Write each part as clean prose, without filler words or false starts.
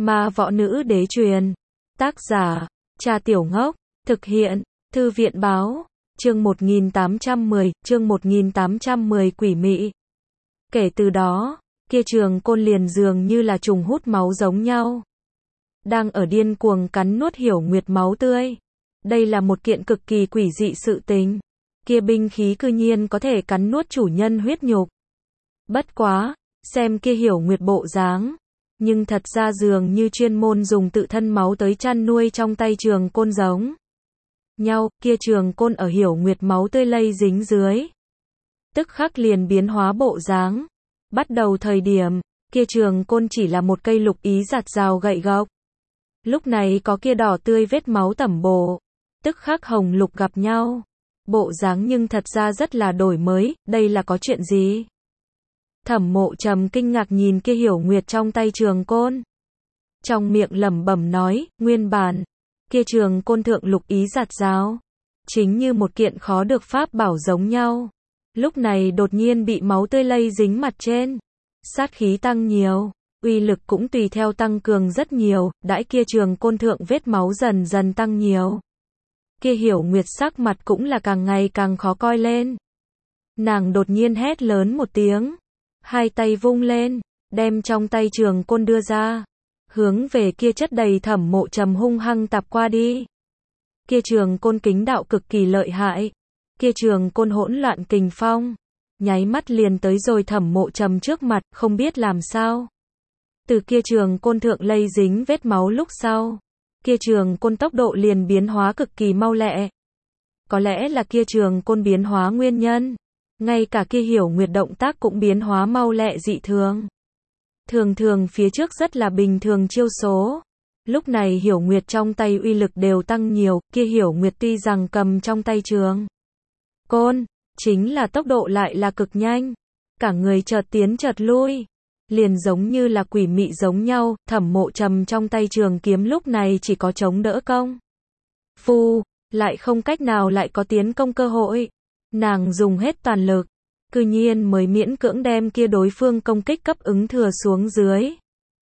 Ma võ nữ đế truyền. Tác giả, Cha Tiểu Ngốc. Thực hiện, Thư viện báo. Chương 1810 Quỷ mị. Kể từ đó, kia Trường Côn liền dường như là trùng hút máu giống nhau. Đang ở điên cuồng cắn nuốt Hiểu Nguyệt máu tươi. Đây là một kiện cực kỳ quỷ dị sự tình. Kia binh khí cư nhiên có thể cắn nuốt chủ nhân huyết nhục. Bất quá, xem kia Hiểu Nguyệt bộ dáng, nhưng thật ra dường như chuyên môn dùng tự thân máu tới chăn nuôi trong tay Trường Côn giống nhau. Kia Trường Côn ở Hiểu Nguyệt máu tươi lây dính dưới, tức khắc liền biến hóa bộ dáng. Bắt đầu thời điểm, kia Trường Côn chỉ là một cây lục ý giặt rào gậy gộc. Lúc này có kia đỏ tươi vết máu tẩm bổ, tức khắc hồng lục gặp nhau. Bộ dáng nhưng thật ra rất là đổi mới, đây là có chuyện gì? Thẩm Mộ Trầm kinh ngạc nhìn kia Hiểu Nguyệt trong tay Trường Côn. Trong miệng lẩm bẩm nói, nguyên bản, kia Trường Côn thượng lục ý giặt rào, chính như một kiện khó được pháp bảo giống nhau. Lúc này đột nhiên bị máu tươi lây dính mặt trên. Sát khí tăng nhiều, uy lực cũng tùy theo tăng cường rất nhiều, đãi kia Trường Côn thượng vết máu dần dần tăng nhiều. Kia Hiểu Nguyệt sắc mặt cũng là càng ngày càng khó coi lên. Nàng đột nhiên hét lớn một tiếng, hai tay vung lên, đem trong tay Trường Côn đưa ra, hướng về kia chất đầy Thẩm Mộ Trầm hung hăng tạp qua đi. Kia Trường Côn kính đạo cực kỳ lợi hại, kia Trường Côn hỗn loạn kình phong, nháy mắt liền tới rồi Thẩm Mộ Trầm trước mặt, không biết làm sao. Từ kia Trường Côn thượng lây dính vết máu lúc sau, kia Trường Côn tốc độ liền biến hóa cực kỳ mau lẹ. Có lẽ là kia Trường Côn biến hóa nguyên nhân, ngay cả kia Hiểu Nguyệt động tác cũng biến hóa mau lẹ dị thường. Thường thường phía trước rất là bình thường chiêu số, lúc này Hiểu Nguyệt trong tay uy lực đều tăng nhiều. Kia Hiểu Nguyệt tuy rằng cầm trong tay Trường Côn, chính là tốc độ lại là cực nhanh, cả người chợt tiến chợt lui, liền giống như là quỷ mị giống nhau. Thẩm Mộ Trầm trong tay trường kiếm lúc này chỉ có chống đỡ công phu, lại không cách nào lại có tiến công cơ hội. Nàng dùng hết toàn lực, cư nhiên mới miễn cưỡng đem kia đối phương công kích cấp ứng thừa xuống dưới.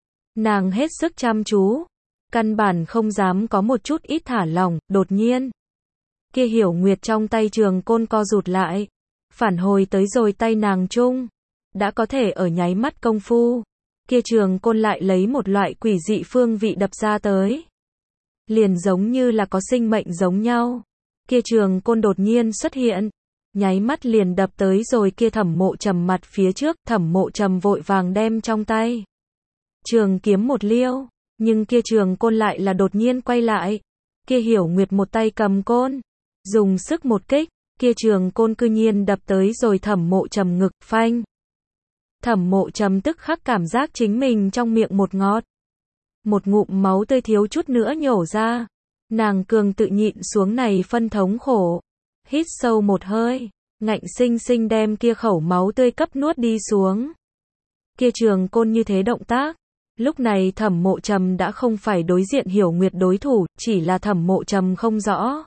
Nàng hết sức chăm chú, căn bản không dám có một chút ít thả lỏng. Đột nhiên, kia Hiểu Nguyệt trong tay Trường Côn co rụt lại, phản hồi tới rồi tay nàng chung. Đã có thể ở nháy mắt công phu, kia Trường Côn lại lấy một loại quỷ dị phương vị đập ra tới. Liền giống như là có sinh mệnh giống nhau. Kia Trường Côn đột nhiên xuất hiện, nháy mắt liền đập tới rồi kia Thẩm Mộ Trầm mặt phía trước. Thẩm Mộ Trầm vội vàng đem trong tay trường kiếm một liêu, nhưng kia Trường Côn lại là đột nhiên quay lại. Kia Hiểu Nguyệt một tay cầm côn, dùng sức một kích, kia Trường Côn cư nhiên đập tới rồi Thẩm Mộ Trầm ngực, phanh. Thẩm Mộ Trầm tức khắc cảm giác chính mình trong miệng một ngọt, một ngụm máu tươi thiếu chút nữa nhổ ra. Nàng cường tự nhịn xuống này phân thống khổ, hít sâu một hơi, ngạnh sinh sinh đem kia khẩu máu tươi cấp nuốt đi xuống. Kia Trường Côn như thế động tác, lúc này Thẩm Mộ Trầm đã không phải đối diện Hiểu Nguyệt đối thủ, chỉ là Thẩm Mộ Trầm không rõ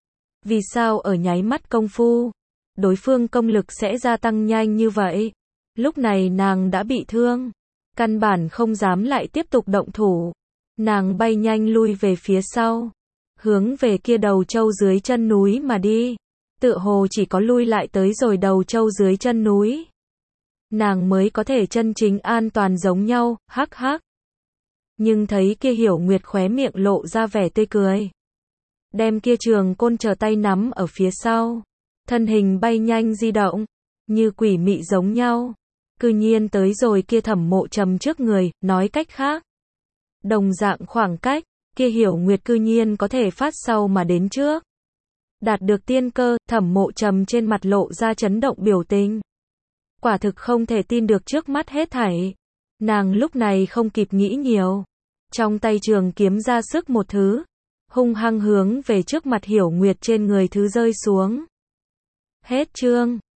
vì sao ở nháy mắt công phu, đối phương công lực sẽ gia tăng nhanh như vậy. Lúc này nàng đã bị thương, căn bản không dám lại tiếp tục động thủ. Nàng bay nhanh lui về phía sau, hướng về kia Đầu Châu dưới chân núi mà đi. Tựa hồ chỉ có lui lại tới rồi Đầu Châu dưới chân núi, nàng mới có thể chân chính an toàn giống nhau. Hắc hắc. Nhưng thấy kia Hiểu Nguyệt khóe miệng lộ ra vẻ tươi cười, đem kia Trường Côn chờ tay nắm ở phía sau, thân hình bay nhanh di động, như quỷ mị giống nhau, cư nhiên tới rồi kia Thẩm Mộ Trầm trước người. Nói cách khác, đồng dạng khoảng cách, kia Hiểu Nguyệt cư nhiên có thể phát sau mà đến trước, đạt được tiên cơ. Thẩm Mộ Trầm trên mặt lộ ra chấn động biểu tình, quả thực không thể tin được trước mắt hết thảy. Nàng lúc này không kịp nghĩ nhiều, trong tay trường kiếm ra sức một thứ, hung hăng hướng về trước mặt Hiểu Nguyệt trên người thứ rơi xuống. Hết chương.